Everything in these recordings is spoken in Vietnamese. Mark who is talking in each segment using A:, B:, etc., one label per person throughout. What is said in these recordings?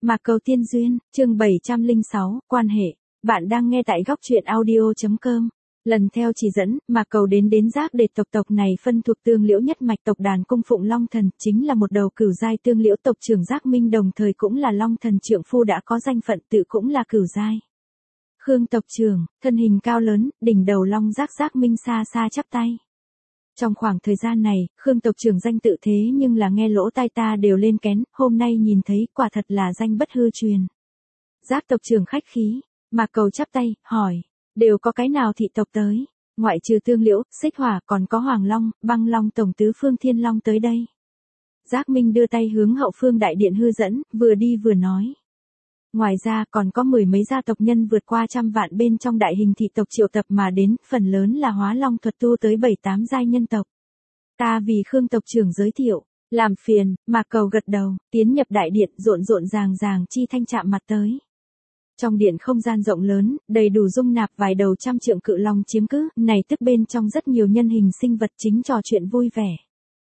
A: Mạc Cầu Tiên Duyên, chương 706, quan hệ. Bạn đang nghe tại góc truyện audio.com. Lần theo chỉ dẫn, Mạc Cầu đến giác để tộc này phân thuộc Tương Liễu nhất mạch tộc đàn cung phụng Long Thần, chính là một đầu cửu giai Tương Liễu tộc trưởng Giác Minh, đồng thời cũng là Long Thần trượng phu đã có danh phận tự cũng là cửu giai. Khương tộc trưởng, thân hình cao lớn, đỉnh đầu long Giác Minh xa xa chắp tay. Trong khoảng thời gian này, Khương tộc trưởng danh tự thế nhưng là nghe lỗ tai ta đều lên kén, hôm nay nhìn thấy quả thật là danh bất hư truyền. Giác tộc trưởng khách khí, Mạc Cầu chắp tay, hỏi, đều có cái nào thị tộc tới, ngoại trừ Tương Liễu, Xích Hỏa còn có Hoàng Long, Băng Long tổng tứ phương Thiên Long tới đây. Giác Minh đưa tay hướng hậu phương đại điện hư dẫn, vừa đi vừa nói. Ngoài ra còn có mười mấy gia tộc nhân vượt qua 100 vạn bên trong đại hình thị tộc triệu tập mà đến, phần lớn là hóa long thuật tu tới 7-8 giai nhân tộc. Ta vì Khương tộc trưởng giới thiệu, làm phiền, Mạc Cầu gật đầu, tiến nhập đại điện rộn ràng chi thanh chạm mặt tới. Trong điện không gian rộng lớn, đầy đủ dung nạp vài đầu 100 trượng cự long chiếm cứ, này tức bên trong rất nhiều nhân hình sinh vật chính trò chuyện vui vẻ.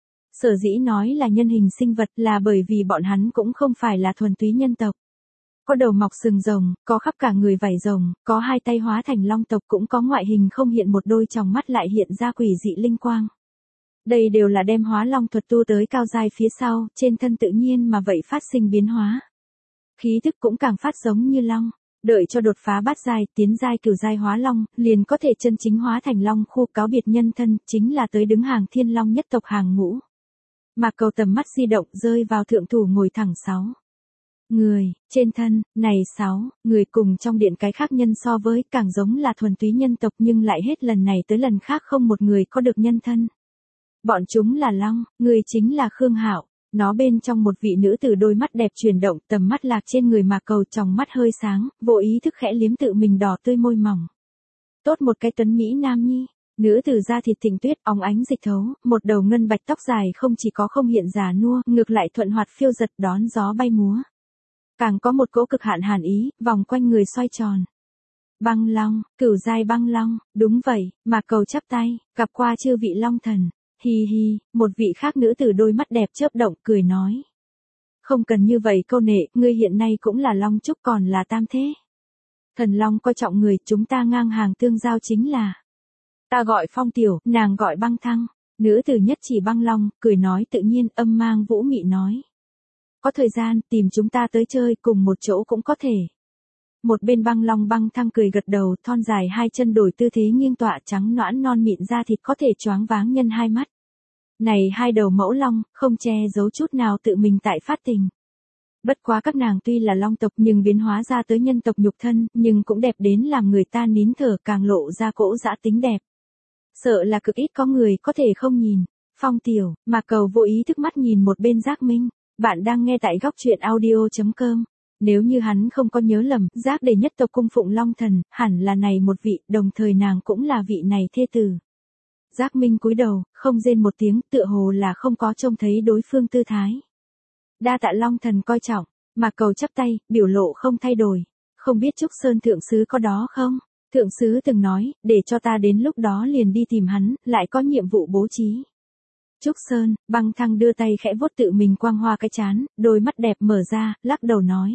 A: Sở dĩ nói là nhân hình sinh vật là bởi vì bọn hắn cũng không phải là thuần túy nhân tộc. Có đầu mọc sừng rồng, có khắp cả người vảy rồng, có hai tay hóa thành long tộc, cũng có ngoại hình không hiện một đôi tròng mắt lại hiện ra quỷ dị linh quang. Đây đều là đem hóa long thuật tu tới cao giai phía sau, trên thân tự nhiên mà vậy phát sinh biến hóa. Khí thức cũng càng phát giống như long, đợi cho đột phá bát giai, tiến giai cửu giai hóa long, liền có thể chân chính hóa thành long khu, cáo biệt nhân thân, chính là tới đứng hàng Thiên Long nhất tộc hàng ngũ. Mạc Cầu tầm mắt di động rơi vào thượng thủ ngồi thẳng 6 người, trên thân, này 6 người cùng trong điện cái khác nhân so với càng giống là thuần túy nhân tộc, nhưng lại hết lần này tới lần khác không một người có được nhân thân. Bọn chúng là long, người chính là Khương Hạo, nó bên trong một vị nữ tử đôi mắt đẹp chuyển động, tầm mắt lạc trên người Mạc Cầu, tròng mắt hơi sáng, vô ý thức khẽ liếm tự mình đỏ tươi môi mỏng. Tốt một cái tuấn mỹ nam nhi. Nữ tử da thịt thịnh tuyết, óng ánh dịch thấu, một đầu ngân bạch tóc dài không chỉ có không hiện già nua, ngược lại thuận hoạt phiêu giật đón gió bay múa. Càng có một cỗ cực hạn hàn ý, vòng quanh người xoay tròn. Băng long, cửu giai băng long, đúng vậy, Mạc Cầu chắp tay, gặp qua chư vị long thần. Hi hi, một vị khác nữ tử đôi mắt đẹp chớp động, cười nói. Không cần như vậy câu nệ, ngươi hiện nay cũng là long trúc còn là tam thế. Thần long coi trọng người, chúng ta ngang hàng tương giao chính là. Ta gọi Phong Tiểu, nàng gọi Băng Thăng. Nữ tử nhất chỉ Băng Long, cười nói tự nhiên, âm mang vũ mị nói. Có thời gian, tìm chúng ta tới chơi cùng một chỗ cũng có thể. Một bên Băng Long Băng Thăng cười gật đầu, thon dài hai chân đổi tư thế nghiêng tọa, trắng nõn non mịn da thịt có thể choáng váng nhân hai mắt. Này hai đầu mẫu long, không che giấu chút nào tự mình tại phát tình. Bất quá các nàng tuy là long tộc nhưng biến hóa ra tới nhân tộc nhục thân, nhưng cũng đẹp đến làm người ta nín thở, càng lộ ra cỗ dã tính đẹp. Sợ là cực ít có người có thể không nhìn. Phong Tiểu, Mạc Cầu vô ý thức mắt nhìn một bên Giác Minh. Bạn đang nghe tại góc truyện audio.com. Nếu như hắn không có nhớ lầm, Giác để nhất tộc cung phụng Long Thần, hẳn là này một vị, đồng thời nàng cũng là vị này thê tử. Giác Minh cúi đầu, không rên một tiếng, tựa hồ là không có trông thấy đối phương tư thái. Đa tạ Long Thần coi trọng, Mạc Cầu chắp tay, biểu lộ không thay đổi. Không biết Trúc Sơn thượng sứ có đó không? Thượng sứ từng nói, để cho ta đến lúc đó liền đi tìm hắn, lại có nhiệm vụ bố trí. Trúc Sơn, Băng Thăng đưa tay khẽ vuốt tự mình quang hoa cái trán, đôi mắt đẹp mở ra, lắc đầu nói.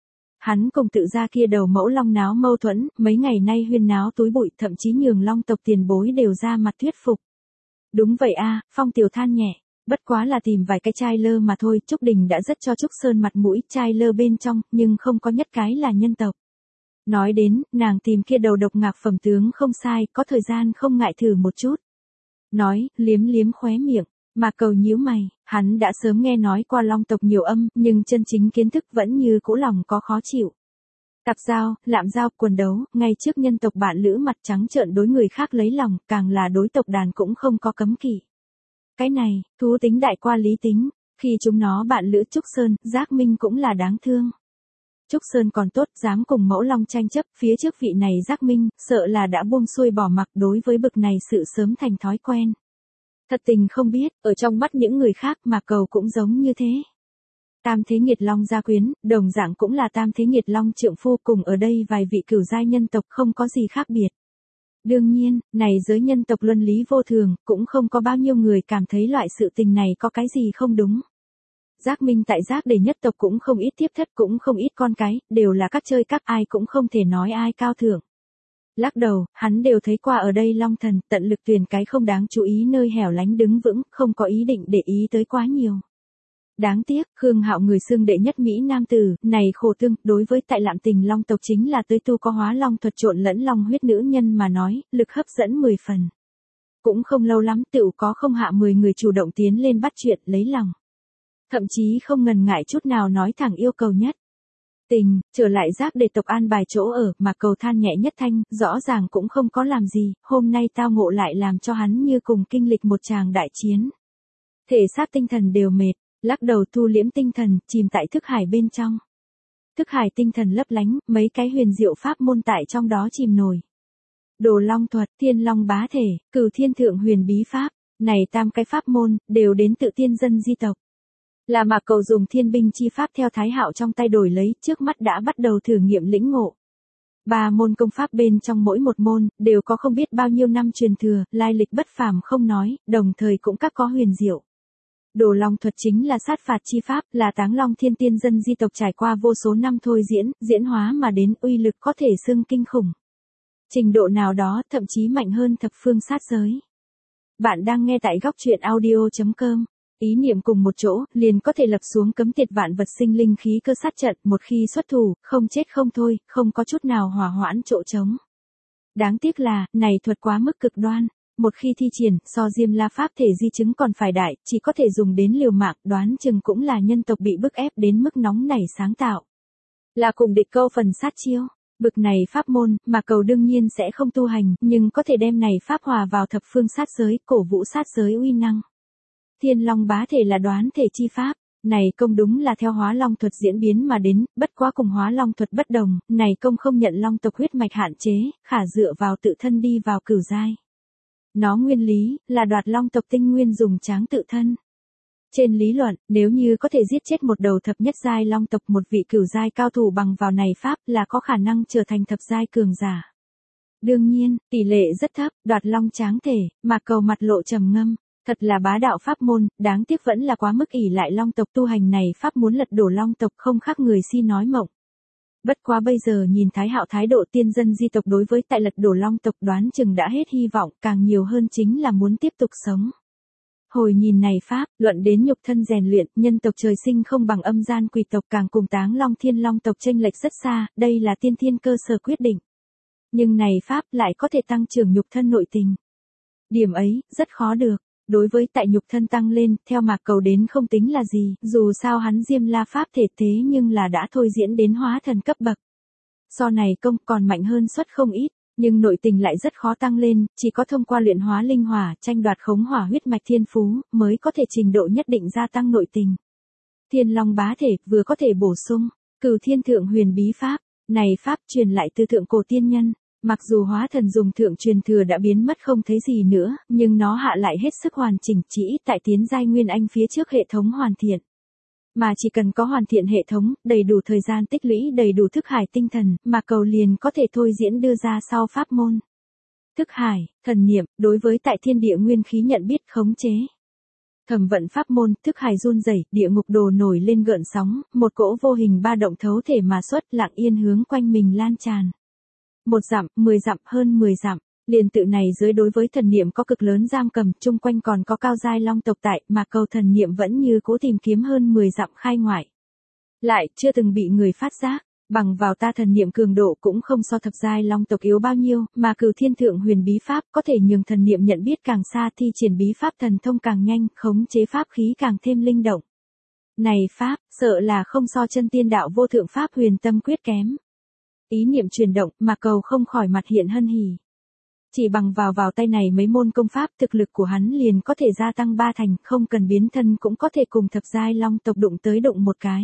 A: Hắn cùng tự ra kia đầu mẫu long náo mâu thuẫn, mấy ngày nay huyên náo túi bụi, thậm chí nhường long tộc tiền bối đều ra mặt thuyết phục. Đúng vậy a, Phong Tiểu than nhẹ, bất quá là tìm vài cái trai lơ mà thôi, Trúc Đình đã rất cho Trúc Sơn mặt mũi, trai lơ bên trong, nhưng không có nhất cái là nhân tộc. Nói đến, nàng tìm kia đầu độc ngạc phẩm tướng không sai, có thời gian không ngại thử một chút. Nói, liếm khóe miệng, Mạc Cầu nhíu mày, hắn đã sớm nghe nói qua long tộc nhiều âm, nhưng chân chính kiến thức vẫn như cũ lòng có khó chịu. Tạp giao, lạm giao, quần đấu, ngay trước nhân tộc bạn lữ mặt trắng trợn đối người khác lấy lòng, càng là đối tộc đàn cũng không có cấm kỵ. Cái này, thú tính đại qua lý tính, khi chúng nó bạn lữ Trúc Sơn, Giác Minh cũng là đáng thương. Trúc Sơn còn tốt, dám cùng mẫu long tranh chấp, phía trước vị này Giác Minh, sợ là đã buông xuôi bỏ mặc, đối với bực này sự sớm thành thói quen. Thật tình không biết, ở trong mắt những người khác Mạc Cầu cũng giống như thế. Tam thế nghiệt long gia quyến, đồng dạng cũng là tam thế nghiệt long trượng phu, cùng ở đây vài vị cửu giai nhân tộc không có gì khác biệt. Đương nhiên, này giới nhân tộc luân lý vô thường, cũng không có bao nhiêu người cảm thấy loại sự tình này có cái gì không đúng. Giác Minh tại Giác Đề nhất tộc cũng không ít tiếp thất cũng không ít con cái, đều là các chơi các ai cũng không thể nói ai cao thượng. Lắc đầu, hắn đều thấy qua ở đây Long Thần, tận lực tuyển cái không đáng chú ý nơi hẻo lánh đứng vững, không có ý định để ý tới quá nhiều. Đáng tiếc, Khương Hạo người xưng đệ nhất Mỹ nam tử, này khổ tương, đối với tại Lạm Tình Long tộc chính là tới tu có hóa long thuật trộn lẫn long huyết nữ nhân mà nói, lực hấp dẫn 10 phần. Cũng không lâu lắm tựu có không hạ 10 người chủ động tiến lên bắt chuyện lấy lòng. Thậm chí không ngần ngại chút nào nói thẳng yêu cầu nhất. Tình, trở lại Giác Đề tộc an bài chỗ ở mà cầu than nhẹ nhất thanh, rõ ràng cũng không có làm gì, hôm nay tao ngộ lại làm cho hắn như cùng kinh lịch một tràng đại chiến. Thể xác tinh thần đều mệt, lắc đầu thu liễm tinh thần, chìm tại thức hải bên trong. Thức hải tinh thần lấp lánh, mấy cái huyền diệu pháp môn tại trong đó chìm nổi. Đồ long thuật, thiên long bá thể, cửu thiên thượng huyền bí pháp, này tam cái pháp môn, đều đến tự tiên dân di tộc. Là mà cầu dùng thiên binh chi pháp theo Thái Hạo trong tay đổi lấy, trước mắt đã bắt đầu thử nghiệm lĩnh ngộ. 3 môn công pháp bên trong mỗi một môn, đều có không biết bao nhiêu năm truyền thừa, lai lịch bất phàm không nói, đồng thời cũng các có huyền diệu. Đồ long thuật chính là sát phạt chi pháp, là Táng Long thiên tiên dân di tộc trải qua vô số năm thôi diễn hóa mà đến uy lực có thể xưng kinh khủng. Trình độ nào đó thậm chí mạnh hơn thập phương sát giới. Bạn đang nghe tại góc truyện audio.com. Ý niệm cùng một chỗ, liền có thể lập xuống cấm tiệt vạn vật sinh linh khí cơ sát trận, một khi xuất thủ, không chết không thôi, không có chút nào hòa hoãn chỗ trống. Đáng tiếc là, này thuật quá mức cực đoan, một khi thi triển, so Diêm La pháp thể di chứng còn phải đại, chỉ có thể dùng đến liều mạng, đoán chừng cũng là nhân tộc bị bức ép đến mức nóng nảy sáng tạo. Là cùng địch câu phần sát chiêu. Bực này pháp môn, mà cầu đương nhiên sẽ không tu hành, nhưng có thể đem này pháp hòa vào thập phương sát giới, cổ vũ sát giới uy năng. Thiên long bá thể là đoán thể chi pháp, này công đúng là theo hóa long thuật diễn biến mà đến, bất quá cùng hóa long thuật bất đồng, này công không nhận long tộc huyết mạch hạn chế, khả dựa vào tự thân đi vào cửu giai. Nó nguyên lý, là đoạt long tộc tinh nguyên dùng tráng tự thân. Trên lý luận, nếu như có thể giết chết một đầu thập nhất giai long tộc một vị cửu giai cao thủ bằng vào này pháp là có khả năng trở thành thập giai cường giả. Đương nhiên, tỷ lệ rất thấp, đoạt long tráng thể, mà cầu mặt lộ trầm ngâm. Thật là bá đạo pháp môn, đáng tiếc vẫn là quá mức ỷ lại long tộc tu hành này pháp muốn lật đổ long tộc không khác người si nói mộng. Bất quá bây giờ nhìn Thái Hạo thái độ tiên dân di tộc đối với tại lật đổ long tộc đoán chừng đã hết hy vọng, càng nhiều hơn chính là muốn tiếp tục sống. Hồi nhìn này pháp, luận đến nhục thân rèn luyện, nhân tộc trời sinh không bằng âm gian quỷ tộc càng cùng Táng Long thiên long tộc chênh lệch rất xa, đây là tiên thiên cơ sở quyết định. Nhưng này pháp lại có thể tăng trưởng nhục thân nội tình. Điểm ấy, rất khó được. Đối với tại nhục thân tăng lên, theo Mạc Cầu đến không tính là gì, dù sao hắn Diêm La pháp thể thế nhưng là đã thôi diễn đến hóa thần cấp bậc. So này công còn mạnh hơn suất không ít, nhưng nội tình lại rất khó tăng lên, chỉ có thông qua luyện hóa linh hỏa, tranh đoạt khống hỏa huyết mạch thiên phú, mới có thể trình độ nhất định gia tăng nội tình. Thiên Long bá thể, vừa có thể bổ sung, cửu thiên thượng huyền bí pháp, này pháp truyền lại từ thượng cổ tiên nhân. Mặc dù hóa thần dùng thượng truyền thừa đã biến mất không thấy gì nữa, nhưng nó hạ lại hết sức hoàn chỉnh chỉ ít tại tiến giai nguyên anh phía trước hệ thống hoàn thiện. Mà chỉ cần có hoàn thiện hệ thống, đầy đủ thời gian tích lũy đầy đủ thức hải tinh thần, mà cầu liền có thể thôi diễn đưa ra sau pháp môn. Thức hải, thần niệm, đối với tại thiên địa nguyên khí nhận biết khống chế. Thẩm vận pháp môn, thức hải run rẩy, địa ngục đồ nổi lên gợn sóng, một cỗ vô hình ba động thấu thể mà xuất lặng yên hướng quanh mình lan tràn. 1 dặm, 10 dặm, hơn 10 dặm, liền tự này dưới đối với thần niệm có cực lớn giam cầm, chung quanh còn có cao giai long tộc tại, mà cầu thần niệm vẫn như cố tìm kiếm hơn 10 dặm khai ngoại. Lại, chưa từng bị người phát giác, bằng vào ta thần niệm cường độ cũng không so thập giai long tộc yếu bao nhiêu, mà cửu thiên thượng huyền bí pháp có thể nhường thần niệm nhận biết càng xa thi triển bí pháp thần thông càng nhanh, khống chế pháp khí càng thêm linh động. Này pháp, sợ là không so chân tiên đạo vô thượng pháp huyền tâm quyết kém. Ý niệm chuyển động, mà cầu không khỏi mặt hiện hân hỉ. Chỉ bằng vào tay này mấy môn công pháp thực lực của hắn liền có thể gia tăng 3 thành, không cần biến thân cũng có thể cùng thập giai long tộc đụng tới đụng một cái.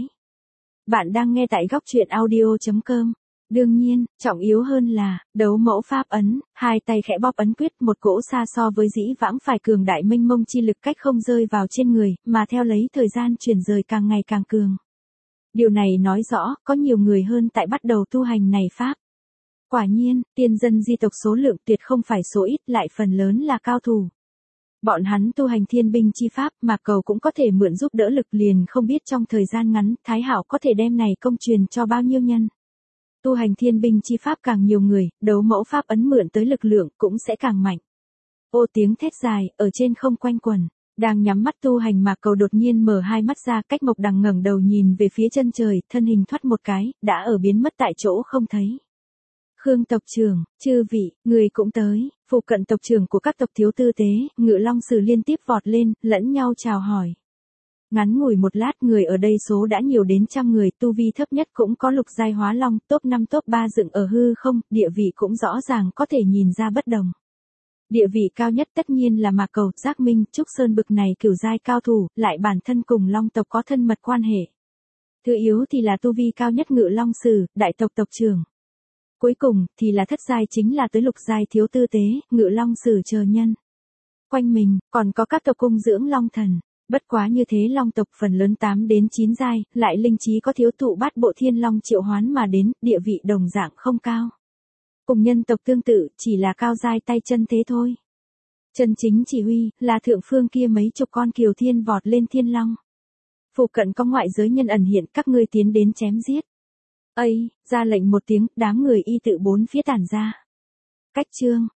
A: Bạn đang nghe tại góc truyện audio.com. Đương nhiên, trọng yếu hơn là, đấu mẫu pháp ấn, hai tay khẽ bóp ấn quyết một cỗ xa so với dĩ vãng phải cường đại mênh mông chi lực cách không rơi vào trên người, mà theo lấy thời gian chuyển rời càng ngày càng cường. Điều này nói rõ, có nhiều người hơn tại bắt đầu tu hành này pháp. Quả nhiên, tiên dân di tộc số lượng tuyệt không phải số ít lại phần lớn là cao thủ. Bọn hắn tu hành thiên binh chi pháp mà cầu cũng có thể mượn giúp đỡ lực liền không biết trong thời gian ngắn Thái Hạo có thể đem này công truyền cho bao nhiêu nhân. Tu hành thiên binh chi pháp càng nhiều người, đấu mẫu pháp ấn mượn tới lực lượng cũng sẽ càng mạnh. Ô tiếng thét dài, ở trên không quanh quẩn. Đang nhắm mắt tu hành mà cầu đột nhiên mở hai mắt ra, Cách Mộc Đằng ngẩng đầu nhìn về phía chân trời, thân hình thoát một cái, đã ở biến mất tại chỗ không thấy. Khương tộc trưởng, chư vị, người cũng tới, phụ cận tộc trưởng của các tộc thiếu tư tế, Ngự Long Sử liên tiếp vọt lên, lẫn nhau chào hỏi. Ngắn ngủi một lát người ở đây số đã nhiều đến trăm người, tu vi thấp nhất cũng có lục giai hóa long, top 5 top 3 dựng ở hư không, địa vị cũng rõ ràng có thể nhìn ra bất đồng. Địa vị cao nhất tất nhiên là Mạc Cầu, Giác Minh, Trúc Sơn bực này cửu giai cao thủ, lại bản thân cùng Long tộc có thân mật quan hệ. Thứ yếu thì là tu vi cao nhất Ngự Long Sử, đại tộc tộc trưởng. Cuối cùng thì là thất giai chính là tới lục giai thiếu tư tế, Ngự Long Sử chờ nhân. Quanh mình còn có các tộc cung dưỡng Long thần. Bất quá như thế Long tộc phần lớn 8 đến 9 giai, lại linh trí có thiếu tụ bát bộ thiên long triệu hoán mà đến, địa vị đồng dạng không cao. Cùng nhân tộc tương tự, chỉ là cao giai tay chân thế thôi. Chân chính chỉ huy, là thượng phương kia mấy chục con kiều thiên vọt lên thiên long. Phụ cận có ngoại giới nhân ẩn hiện, các ngươi tiến đến chém giết. Ra lệnh một tiếng, đám người y tự bốn phía tản ra. Cách chương